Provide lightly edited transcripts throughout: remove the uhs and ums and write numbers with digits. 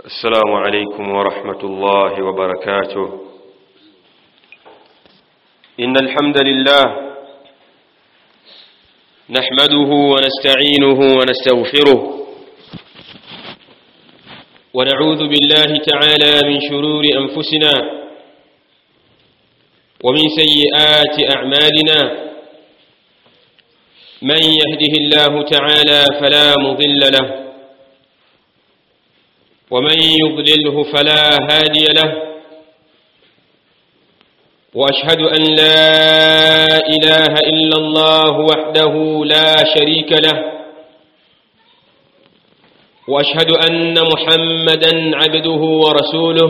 السلام عليكم ورحمة الله وبركاته. إن الحمد لله نحمده ونستعينه ونستغفره ونعوذ بالله تعالى من شرور أنفسنا ومن سيئات أعمالنا. من يهده الله تعالى فلا مضل له ومن يضلله فلا هادي له، وأشهد أن لا إله إلا الله وحده لا شريك له، وأشهد أن محمدًا عبده ورسوله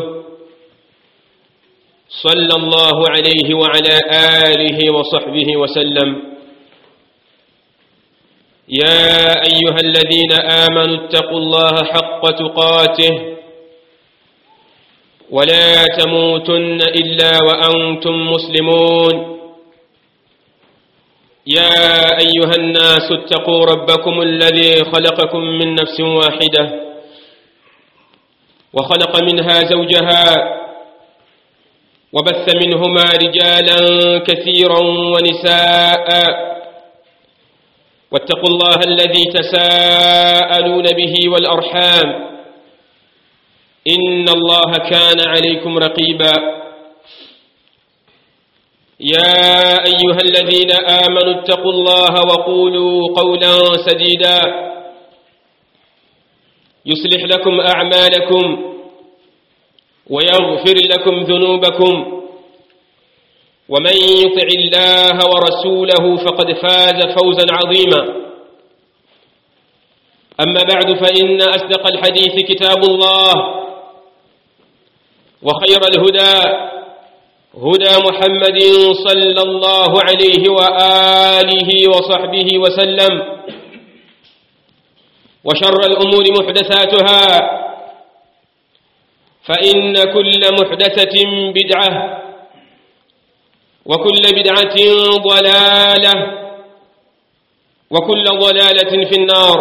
صلى الله عليه وعلى آله وصحبه وسلم. يا أيها الذين آمنوا اتقوا الله حق تقاته ولا تموتن إلا وأنتم مسلمون. يا أيها الناس اتقوا ربكم الذي خلقكم من نفس واحدة وخلق منها زوجها وبث منهما رجالا كثيرا ونساء، واتقوا الله الذي تساءلون به والأرحام إن الله كان عليكم رقيبا. يا أيها الذين آمنوا اتقوا الله وقولوا قولا سديدا يصلح لكم أعمالكم ويغفر لكم ذنوبكم، ومن يطع الله ورسوله فقد فاز فوزا عظيما. أما بعد، فإن أصدق الحديث كتاب الله، وخير الهدى هدى محمد صلى الله عليه وآله وصحبه وسلم، وشر الأمور محدثاتها، فإن كل محدثة بدعة وكل بدعة ضلالة وكل ضلالة في النار.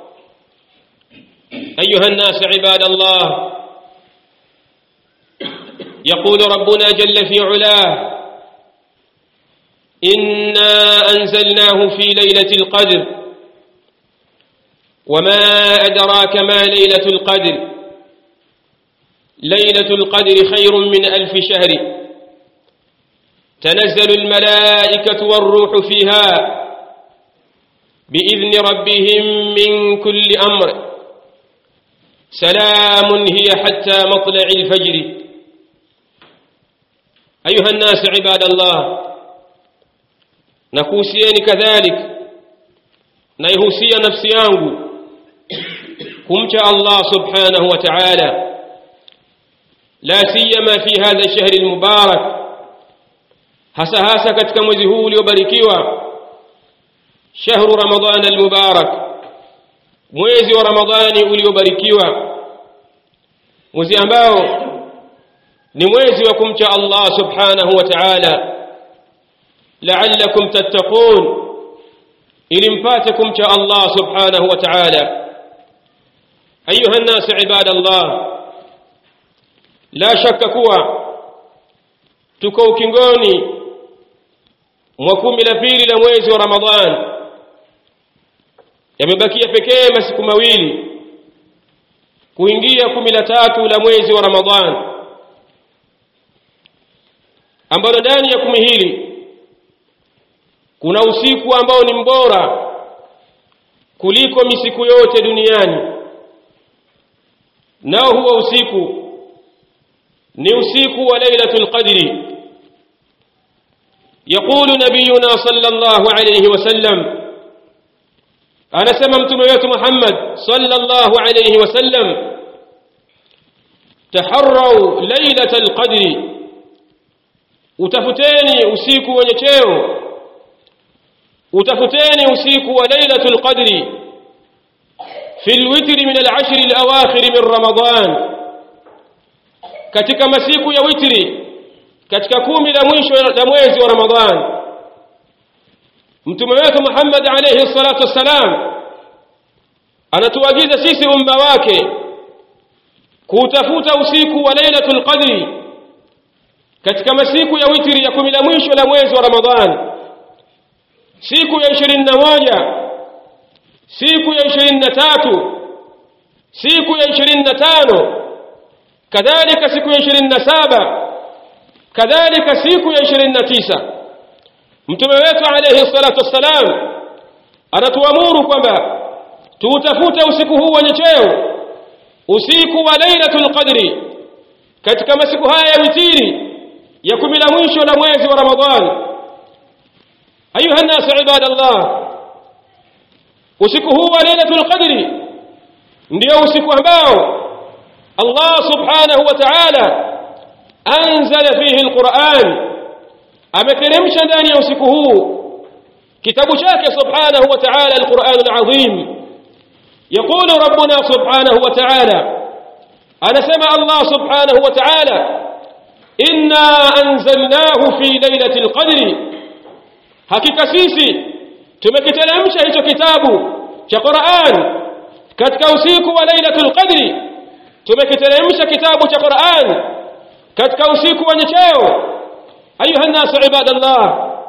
أيها الناس عباد الله، يقول ربنا جل في علاه: إنا أنزلناه في ليلة القدر وما أدراك ما ليلة القدر، ليلة القدر خير من 1000 شهر، تنزل الملائكة والروح فيها بإذن ربهم من كل أمر، سلام هي حتى مطلع الفجر. أيها الناس عباد الله، نكوسيني كذلك نيهوسي نفسي yangu kumcha Allah subhanahu wa ta'ala، لا سيما في هذا الشهر المبارك، hasa katika mwezi huu uliobarikiwa, shahru ramadhana almubarak, mwezi wa Ramadhani uliobarikiwa, mwezi ambao ni mwezi wa kumcha Allah subhanahu wa ta'ala, la'allakum tattaqun, ili mpate kumcha Allah subhanahu wa ta'ala. Ayuha an-nas ibadallah, la shakka kuwa tuko ukingoni mwa 12 la mwezi wa Ramadhani. Yamebakia pekee masiku mawili kuingia 13 la mwezi wa Ramadhani, ambalo ndani ya 10 hili kuna usiku ambao ni mbora kuliko misiku yote duniani, nao huo usiku ni usiku wa Lailatul Qadri. يقول نبينا صلى الله عليه وسلم، أنا سممت ميت محمد صلى الله عليه وسلم: تحروا ليلة القدر، utafuteni usiku wenye cheo, utafuteni usiku wa Lailatul Qadri fi alwitr min al-ashr al-awakhir min Ramadan, katika masiku ya witri, katika 10 la mwisho la mwezi wa Ramadhani. Mtume wetu Muhammad alayhi salatu wassalam anatuagiza sisi umma wake kutafuta usiku wa Lailatul Qadri katika masiku ya witri ya 10 la mwisho la mwezi wa Ramadhani, siku ya 21, siku ya 23, siku ya 25, kadhalika siku ya 27, kadhalika siku ya 29. Mtume wetu alayhi salatu wassalam anatuamuru kwamba tuutafute usiku huu wenye cheo, usiku wa Lailatul Qadri katika masiku haya ya witri ya 10 la mwisho la mwezi wa Ramadhani. Ayuha nas ibadallah, usiku huu wa Lailatul Qadri ndio usiku ambao Allah subhanahu wa ta'ala anzala fihi alquran, ameteremsha ndani ya usiku huu kitabu chake subhanahu wa ta'ala, alquran alazim. يقول ربنا سبحانه وتعالى، أنا سمع الله سبحانه وتعالى: إنا أنزلناه في ليلة القدر. حقيقة سيسي تمكتلمش هيتو كتابه كقرآن كتك أوسيك وليلة القدر، تمكتلمش كتابه كقرآن كتك أوسيك ونشاو. أيها الناس عباد الله،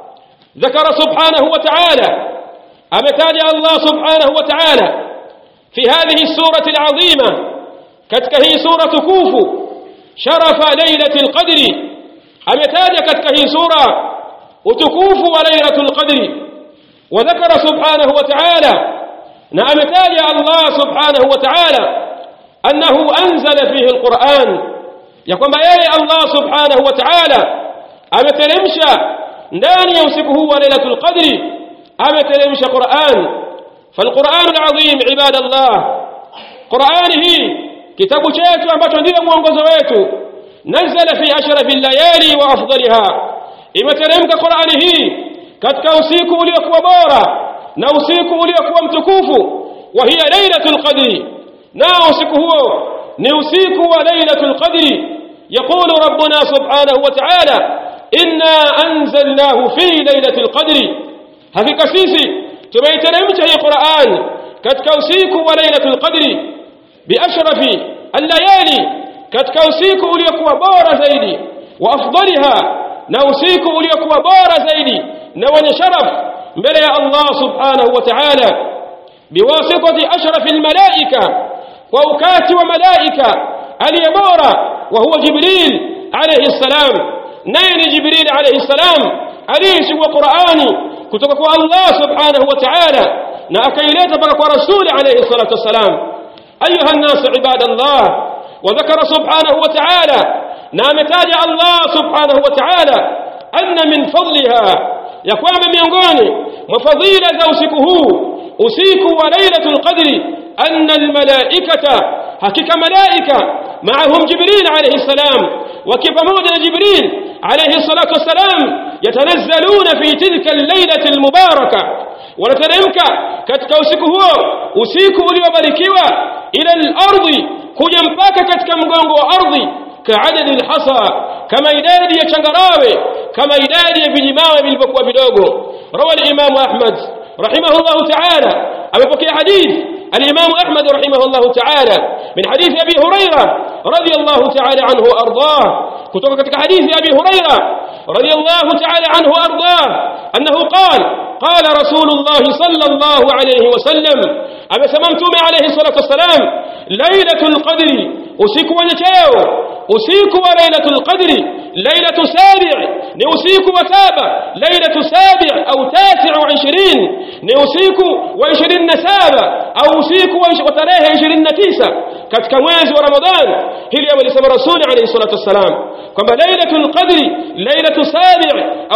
ذكر سبحانه وتعالى، أمتاني الله سبحانه وتعالى في هذه السورة العظيمة كتك هي سورة كوف شرف ليلة القدر، أمتاني كتك هي سورة وتكوف وليلة القدر. وذكر سبحانه وتعالى نعمتاني الله سبحانه وتعالى أنه أنزل فيه القرآن، يقول بياني الله سبحانه وتعالى أمتلمش ndani ya usiku huu wa Lailatul Qadri ameteremsha Qur'an. فالقرآن العظيم عباد الله، قرآن هي كتاب chetu ambacho ndio mwongozo wetu. نزل في أشرف الليالي وأفضلها، imeteremka Qur'an hii katika usiku uliokuwa bora na usiku uliokuwa mtukufu, wa hiya Lailatul Qadri, na usiku huo ni usiku wa Lailatul Qadri. يقول ربنا سبحانه وتعالى: إنا أنزلناه في ليلة القدر. حقيقة سيسي تميترمت هي قرآن كتكوسيك وليلة القدر بأشرف الليالي، كتكوسيك وليكوا بورا زيدي، وأفضلها نوسيك وليكوا بورا زيدي نوان شرف بلي الله سبحانه وتعالى بواسطة أشرف الملائكة وأوكات وملائكة اليبورا، وهو جبريل عليه السلام. نين جبريل عليه السلام أليس وقرآني كتبك الله سبحانه وتعالى نأكيلت بك ورسول عليه الصلاة والسلام. أيها الناس عباد الله، وذكر سبحانه وتعالى نامتاج الله سبحانه وتعالى أن من فضلها يقوم miongoni mafadhila za usiku huu, usiku wa Lailatul Qadri, أن الملائكة، حقيقة ملائكة معهم جبريل عليه السلام، وكيف موجد جبريل عليه الصلاة والسلام يتنزلون في تلك الليلة المباركة، ونتنمك katika usiku huo, usiku uliobarikiwa, ila al-ardi, kuja mpaka katika mgongo wa ardhi, kaadadi al-hasa, kama idadi ya changarawe, kama idadi ya vijimawe vilivyokuwa vidogo. Rawa al-Imam Ahmad rahimahullahu ta'ala, amepokea hadith الإمام أحمد رحمه الله تعالى من حديث أبي هريرة رضي الله تعالى عنه وأرضاه، كتبت حديث أبي هريرة رضي الله تعالى عنه وأرضاه أنه قال رسول الله صلى الله عليه وسلم، أما سممتم عليه الصلاة والسلام: ليلة القدر أسيك ونشاو، أسيك وليلة القدر ليلة سابع، نأسيك وتابع ليلة سابع أو 29، نأسيك و20 سابع أو أسيك وتراه 29 katika mwezi wa Ramadhan. Hili alisema Rasul alayhi salatu wasalam kwamba Lailatul Qadri lailatu sabi' au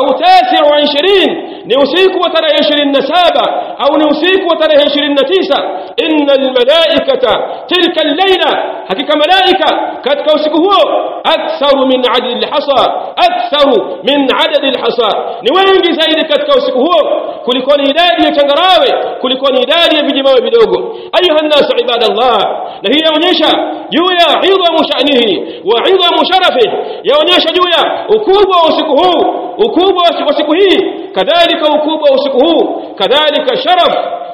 29 ni usiku wa tarehe 27 au ni usiku wa tarehe 29. Innal malaikata tilka al-laila, hakika malaika katika usiku huo aktharu min adad al-hasa, aktharu min adad al-hasa, ni wengi zaidi katika usiku huo kuliko idadi ya changarawe, kuliko idadi ya vijimawe vidogo. Ayuha an-nas ibadallah, na hii yaonyesha juu ya idhamu sha'nihi wa idhamu sharafihi, yaonyesha juu ya ukubwa wa usiku huu, ukubwa wa siku hii, kadhalika ukubwa wa usiku huu, kadhalika sharaf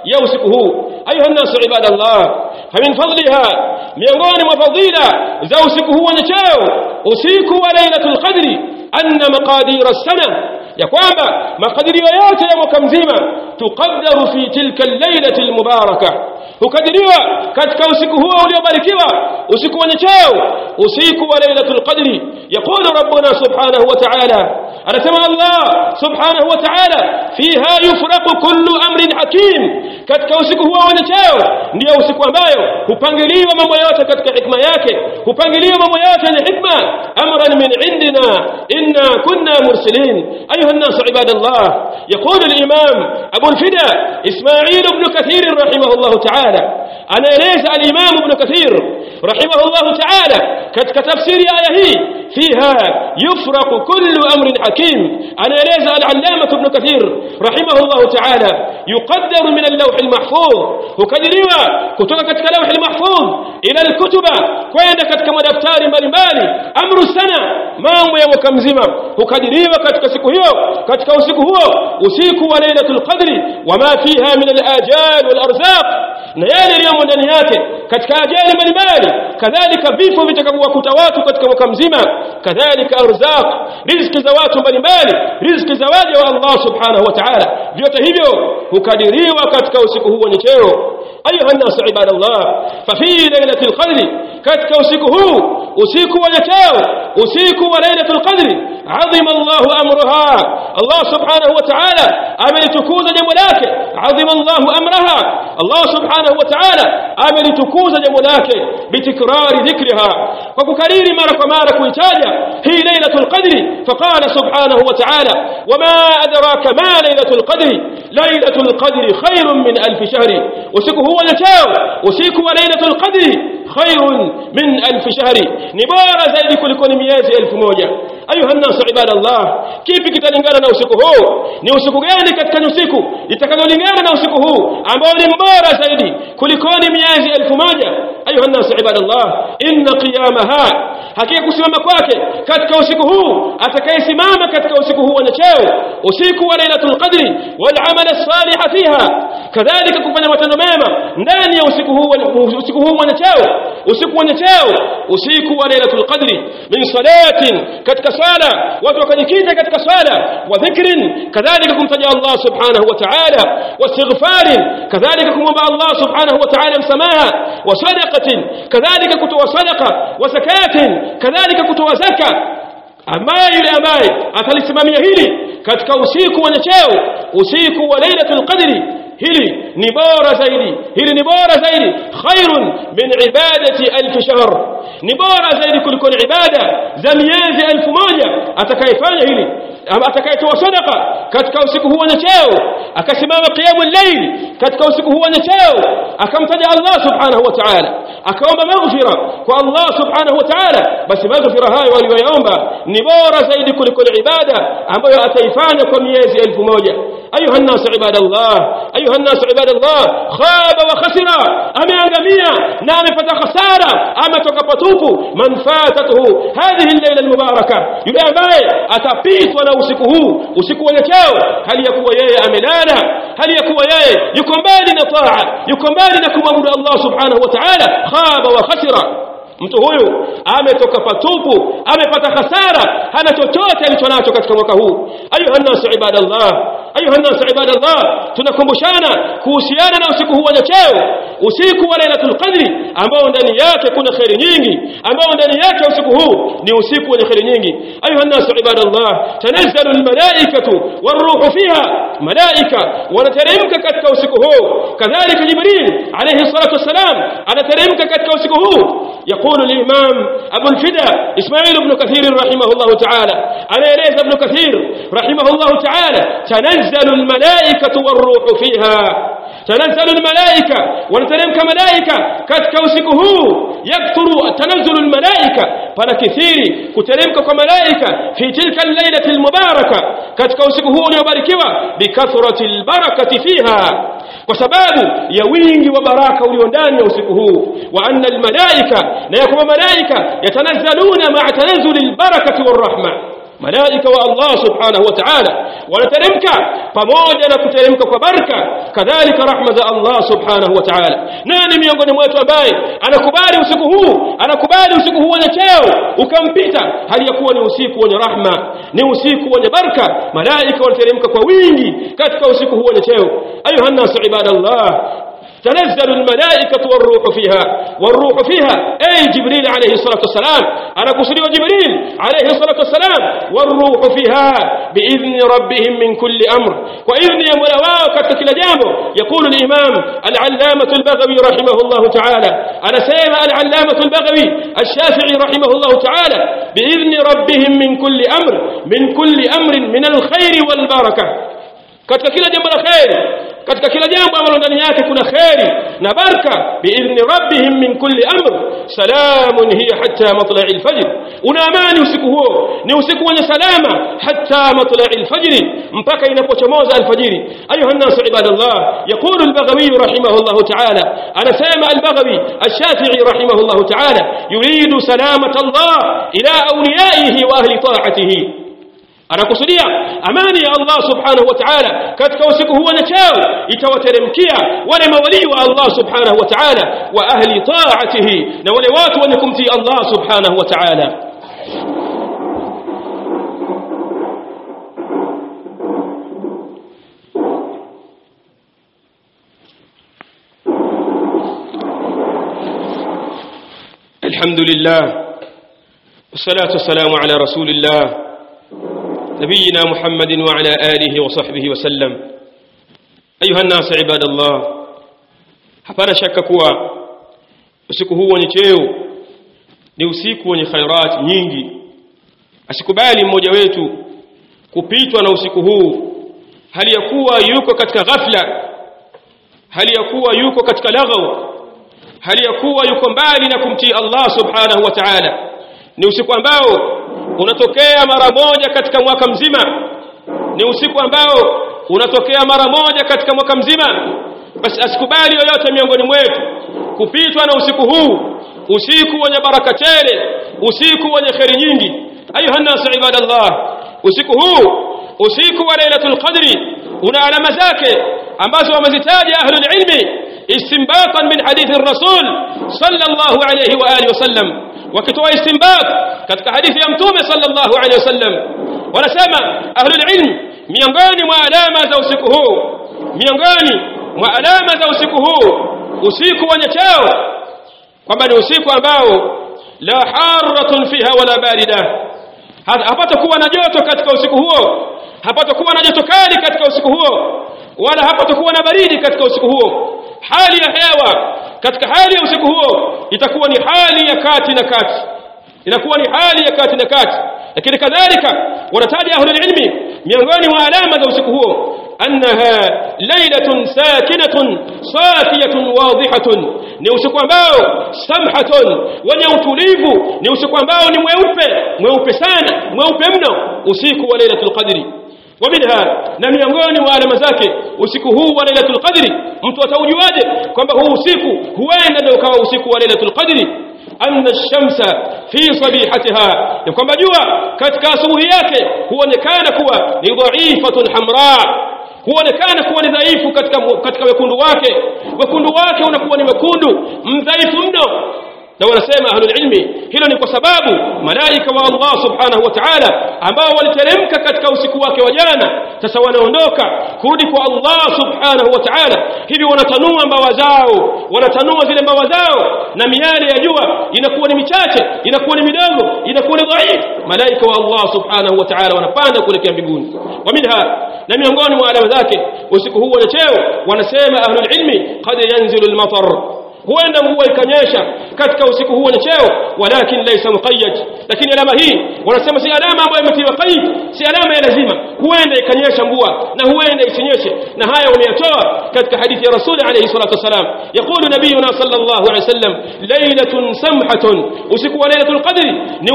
ya usiku huu. Ayuha nasu ibadallah, min fadliha, miongoni mwa fadhila za usiku huu wenye cheo usiku wa lailatul qadri anna maqadir as-sana, ya kwamba makadirio yote ya mwaka mzima tuqaddaru fi tilka al-lailati al-mubarakah, hukadiriwa katika usiku huo uliobarikiwa, usiku wenye cheo, usiku wa lailatul qadri. Yaqulu rabbuna subhanahu wa ta'ala, anasema Allah subhanahu wa ta'ala, fiha yufraqu kullu amrin hakim, katika usiku huo wenye cheo ndio usiku ambayo hupangiliwa mambo yote katika hikma yake, hupangiliwa mambo yote yenye hikma, amran min indina inna kunna mursalin. ayuha an-nas ibadallah, yaqulu al-imam Abu al-Fida Ismail ibn Kathir rahimahullah ta'ala, anaeleza al-imam ibn Kathir rahimahullah ta'ala katika tafsiri aya hii, fiha yufraqu kullu amrin hakim, anaeleza al-allama ibn Kathir rahimahullah ta'ala, yuqaddaru min al-lawh al-mahfuz, hukadiriwa kutoka katika lawh al-mahfuz ila al-kutuba, kwenda katika madaftari mbalimbali, amru sana, mambo ya mwaka mzima hukadiriwa katika siku hiyo, katika usiku huo, usiku wa lailatul qadri, wama fiha min al-ajal wal arzaq, na yale yaliyomo ndani yake katika ajali mbalimbali, kadhalika vifo vitakavyowakuta watu katika mwaka mzima, kadhalika arzaq, riziki za watu mbalimbali, riziki za waja wa Allah subhanahu wa ta'ala, vyote hivyo hukadiriwa katika usiku huu wenye cheo. ayuha an-nas ibadallah, fa fi lailatul qadri, katika usiku huu, usiku wenye cheo, usiku wa lailatul qadri, azima Allahu amruha, Allah subhanahu wa ta'ala amelitukuza jambo lake, azima Allahu amraha, Allah subhanahu wa ta'ala amelitukuza jambo lake, bitikrari dhikriha, kwa kukariri mara kwa mara kuitaja hii lailatul qadri. faqala subhanahu wa ta'ala, wama adraka ma lailatul qadri, lailatul qadri khairun min alf shahri, usiku huu wenye cheo, usiku wa lailatul qadri khairun min alf shahri, ni bora zaidi kuliko miezi 1000. ayuha an-nas ibadallah, kipi kitalingana na usiku huu? Ni usiku gani katika usiku itakalolingana na usiku huu ambao ni mbora zaidi kuliko miezi 1000? ayuha an-nas ibadallah, inna qiyamaha, hakika kusimama kwake katika usiku huu, atakayesimama katika usiku huu wenye cheo, usiku wa lailatul qadri, wal amal as-salih fiha, kadhalika kufanya matendo mema ndani ya usiku huu wenye cheo, usiku wenye cheo, usiku wa lailatul qadri, min salatin, katika sala, watu wakajikita katika sala, wa dhikrin, kadhalika kumtaja Allah subhanahu wa ta'ala, wa istighfarin, kadhalika kumwomba Allah subhanahu wa ta'ala msamaha, wa sadaqatin, kadhalika kutoa sadaqa, wa zakatin, kadhalika kutoa zaka. ambaye yule ambaye atalisimamia hili katika usiku wenye cheo, usiku wa lailatul qadri, hili ni bora zaidi, hili ni bora zaidi, khairun min ibadati alf shahr, ni bora zaidi kuliko ibada za miezi 1000. atakayefanya hili, atakayetoa sadaqa katika usiku huu wenye cheo, akasimama qiyamul layl katika usiku huu wenye cheo, akamtaja Allah subhanahu wa ta'ala, akaomba maghfira kwa Allah subhanahu wa ta'ala, basi maghfira hayo aliyoyaomba ni bora zaidi kuliko ibada ambayo ataifanya kwa miezi 1000. ayuha an-nas ibadallah, ayuha an-nas ibadallah, khaba wa khasira, ameangamia na amepata khasara, ametoka patupu, man fatatuhu hadhihi al-layla al-mubarakah, yule ambaye atapitwa na usiku huu, usiku wenye cheo, hali ya kuwa yeye amelala, hali ya kuwa yeye yuko mbali na taa, yuko mbali na kumwabudu Allah subhanahu wa ta'ala, khaba wa khasira, mtu huyu ametoka patupu, amepata hasara, hana chochote alichonacho katika mwaka huu. ayuha an-nas ibadallah, ayuha an-nas ibadallah, tunakumbushana kuhusiana na usiku huu wenye cheo, usiku wa lailatul qadri, ambao ndani yake kuna khairi nyingi, ambao ndani yake usiku huu ni usiku wenye khairi nyingi. ayuha an-nas ibadallah, tanazzalu al-malaikatu war-ruhu fiha, malaika wanateremka katika usiku huu, kadhalika Jibril alayhi salatu wassalam anateremka katika usiku huu. يقول الإمام أبو الفدا إسماعيل بن كثير رحمه الله تعالى، أنا يليز ابن كثير رحمه الله تعالى، تنزل الملائكة والروح فيها، تنزل الملائكة ونتنمك ملائكة كتكوسكه، يكثر تنزل الملائكة فلكثير كتنمك كملائكة في تلك الليلة المباركة كتكوسكه ليباركوا بكثرة البركة فيها، وسباب يوينgi وبركة وليondani ya usiku huu. wa anna almalaika, na yakuma malaika yatanazaluna ma'a tanazuli albarakati warahma, malaika wa Allah subhanahu wa ta'ala wanateremka pamoja na kuteremka kwa baraka kadhalika rahma za Allah subhanahu wa ta'ala. Nani miongoni mwetu ambaye anakubali usiku huu wenye cheo ukampita hali ya kuwa ni usiku wenye rahma, ni usiku wenye baraka, malaika wanateremka kwa wingi katika usiku huu wenye cheo. Ayuha nasu ibadallah, تنزل الملائكة والروح فيها أي جبريل عليه الصلاة والسلام. أنا قصدي جبريل عليه الصلاة والسلام والروح فيها بإذن ربهم من كل أمر وإذن يملواء كتكل جامه. يقول الإمام العلامة البغوي رحمه الله تعالى، أنا سيما العلامة البغوي الشافعي رحمه الله تعالى، بإذن ربهم من كل أمر من الخير والبركة. كتكل جامه الخير، katika kila jambo ambalo ndani yake kuna khairi na baraka, biidhni rabbihim min kulli amr salamun hiya hatta matla'il fajr. Una amani usiku huo, ni usiku wenye salama hatta matla'il fajr, mpaka inapochomoza alfajiri. Ayuha nasu ibadallah, yaqulu al-Baghawi rahimahullah ta'ala, anasema al-Baghawi ash-Shafi'i rahimahullah ta'ala, yuridu salamata Allah ila awliyaihi wa ahli ta'atihi. anakusudia amani ya Allah subhanahu wa ta'ala katika usiku huu na chao itawateremkia wale mawali wa Allah subhanahu wa ta'ala wa ahli ta'atihi, na wale watu wenye kumtii Allah subhanahu wa ta'ala. الحمد لله والصلاة والسلام على رسول الله نبينا محمد وعلى آله وصحبه وسلم. أيها الناس عباد الله, hapana shaka kuwa usiku huu wenye cheo ni usiku wenye khairat nyingi. Asikubali mmoja wetu kupitwa na usiku huu hali ya kuwa yuko katika ghafla, hali ya kuwa yuko katika laghaw, hali ya kuwa yuko mbali na kumtii Allah subhanahu wa ta'ala. Ni usiku ambao unatokea mara moja katika mwaka mzima, ni usiku ambao unatokea mara moja katika mwaka mzima. Basi asikubali yoyote miongoni mwetu kupitwa na usiku huu, usiku wenye baraka tele, usiku wenye khairi nyingi. Ayuha nasu ibadallah, usiku huu, usiku wa Lailatul Qadri, una alama zake ambazo wamezitaja ahlul ilmi istinbatan min hadithi ar-rasul sallallahu alayhi wa alihi wasallam, wakitoa istinbat katika hadithi ya mtume sallallahu alayhi wasallam. Wanasema ahlul ilm, miongoni mwa alama za usiku huu, miongoni mwa alama za usiku huu, usiku wenye cheo, kwamba ni usiku ambao la harratun fiha wala barida, hapatakuwa na joto katika usiku huo, hapatakuwa na joto kali katika usiku huo, wala hapatakuwa na baridi katika usiku huo. Hali ya hewa katika hali ya usiku huo itakuwa ni hali ya kati na kati, inakuwa ni hali ya kati na kati. Lakini kadhalika wanataja ahlul ilmi miongoni mwa alama za usiku huo annaha lailatun sakinatun safiyatun wadihatun, ni usiku ambao samhatun, wenye utulivu, ni usiku ambao ni mweupe sana, mweupe mno, usiku wa Lailatul Qadri. ومنها, na miongoni mwa alama zake usiku huu wa Lailatul Qadri, mtu ataujuaje kwamba huu usiku huenda ndio kama usiku wa Lailatul Qadri? anna ash-shamsa fi sabihatiha, ni kwamba jua katika asubuhi yake huonekana kuwa ni dhaifatun hamra, huonekana kuwa ni dhaifu katika wekundu wake unakuwa ni wekundu mdhaifu mno. Na wanasema ahlul ilmi hilo ni kwa sababu malaika wa Allah subhanahu wa ta'ala ambao waliteremka katika usiku wake wa jana sasa wanaondoka kurudi kwa Allah subhanahu wa ta'ala, hivi wanatanua mbawa zao, wanatanua zile mbawa zao, na miale ya jua inakuwa ni michache, inakuwa ni midogo, inakuwa ni dhaifu. Malaika wa Allah subhanahu wa ta'ala wanapanda kuelekea mbinguni. Wa minha, na miongoni mwa alama zake usiku huu wa cheo, wanasema ahlul ilmi qad yanzilu al-matar, huenda mvua ikanyesha katika usiku huu wenye cheo, walakin laysa muqayyad, lakini alama hii wanasema si alama ambayo imetiwa qaid, si alama ya lazima, huenda ikanyesha mvua na huenda isinyeshe. Na haya wameyatoa katika hadithi ya Rasul alayhi salatu wasalam. Yaqulu nabiyuna sallallahu alayhi wasallam, laylatun samhatun, usiku wa Lailatul Qadri ni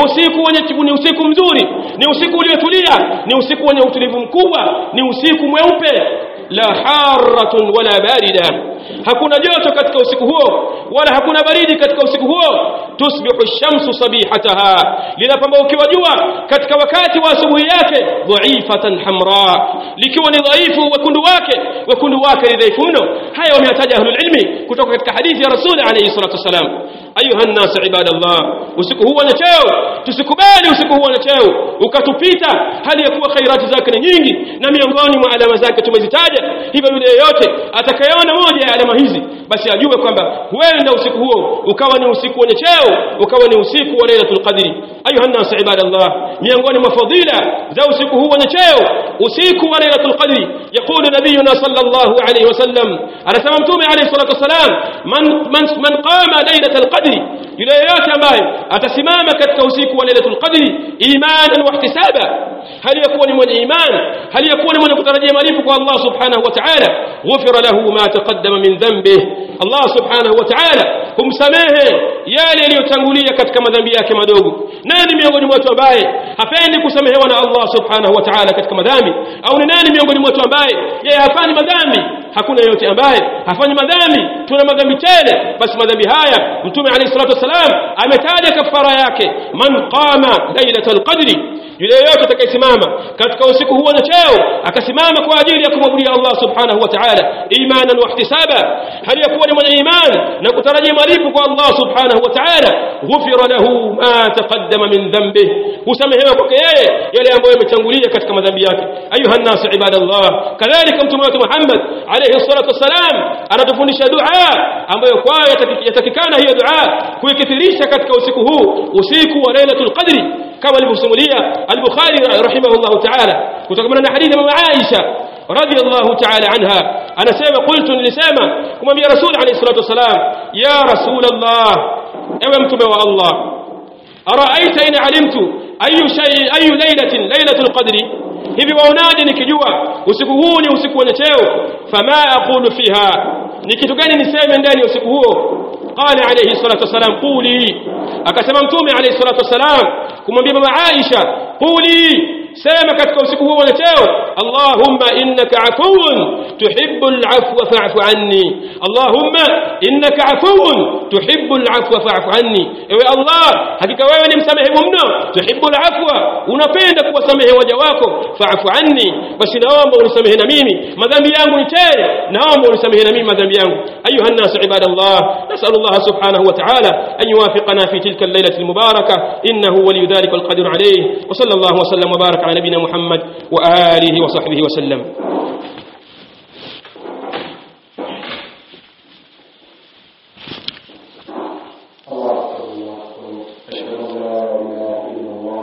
usiku mzuri, ni usiku uliotulia, ni usiku wenye utulivu mkubwa, ni usiku mweupe, la harratun wala barida, hakuna joto katika usiku huo wala hakuna baridi katika usiku huo. Tusbihu ash-shamsu sabihataha, linapambaukiwa jua katika wakati wa asubuhi yake, dhaifatan hamra, likiwa ni dhaifu, wekundu wake ni dhaifu mno. Haya wameyataja ahlul ilmi kutoka katika hadithi ya Rasul alayhi salatu wasalam. Ayuha an-nas ibadallah, usiku huu ni cheo, tusikubali usiku huu ni cheo ukatupita hali ya kuwa khairati zake ni nyingi na miongoni mwa alama zake tumezitaja. Hivyo yule yote atakayeona moja ya alama hizi basi ajue kwamba huenda usiku huo ukawa ni usiku wenye cheo, ukawa ni usiku wa Lailatul Qadri. Ayuha an-nas ibadallah, miongoni mwa fadhila za usiku huu wenye cheo, usiku wa Lailatul Qadri, yaqulu nabiyuna sallallahu alayhi wasallam, anasema mtume alayhi salatu wasalam, man qama Lailatul Qadri, yule yote ambaye atasimama katika usiku wa Lailatul Qadri imanan wa ihtisaba, hali yakuwa ni mwenye imani, hali yakuwa ni mwenye kutarajia malipo kwa Allah subhanahu wa ta'ala, ghufira lahu ma taqaddama min dhanbihi, Allah subhanahu wa ta'ala humsamehe yale yaliyotangulia katika madhambi yake madogo. Nani miongoni mwetu ambaye hapendi kusamehewa na Allah subhanahu wa ta'ala katika madhambi? Au ni nani miongoni mwetu ambaye yeye hafanyi madhambi? Hakuna yote ambaye hafanyi madhambi. Tuna madhambi tele, basi madhambi haya mtume alayhi salatu wasalam ametaja kafara yake, man qama lailatul qadri, yule yote atakayesimama katika usiku huo na cheo, akasimama kwa ajili ya kumwabudia Allah subhanahu wa ta'ala imanan wa ihtisaba, hali yakuwa ni mwenye imani na kutarajia malipo kwa Allah subhanahu wa ta'ala, ghufira lahu ma taqaddama min dhanbihi, husamehewa kwake yeye yale ambayo yametangulia katika madhambi yake. Ayuha an-nas ibadallah, kadhalika mtume wetu Muhammad alayhi salatu wasalam anatufundisha dua ambayo kwayo yatakikana hiyo dua kuikithirisha katika usiku huu, usiku wa Lailatul Qadri, kama alivyosimulia al-Bukhari rahimahullah ta'ala kutokana na hadithi ya Aisha radhiyallahu ta'ala anha, anasema qultu, nilisema kumwambia Rasul alayhi salatu wasalam, ya Rasulullah, ewe mtume wa Allah, araaita in alimtu ayu lailatul qadri, hivi waonaje nikijua usiku huu ni usiku wenye cheo, fama aqulu fiha, ni kitu gani niseme ndani ya usiku huo? Qala alayhi salatu wasalam quli, akasema mtume alayhi salatu wasalam kumwambia mama Aisha, quli, sema katika usiku huo wenye cheo, Allahumma innaka afuwun tuhibbul afwa fa'fu anni, Allahumma innaka afuwun tuhibbul afwa fa'fu anni, ewe Allah, hakika wewe ni msamehevu mno, tuhibbul afwa, unapenda kuwasamehe waja wako, fa'fu anni, basi naomba unisamehe na mimi madhambi yangu ni tele, naomba unisamehe na mimi madhambi yangu. Ayuha an-nas ibadallah, nas'alullah subhanahu wa ta'ala an yuwafiqana fi tilka al-lailati al-mubarakah, innahu waliyyu dhalika wal qadiru alayhi, wa sallallahu wa sallam wa baraka على نبينا محمد وآله وصحبه وسلم.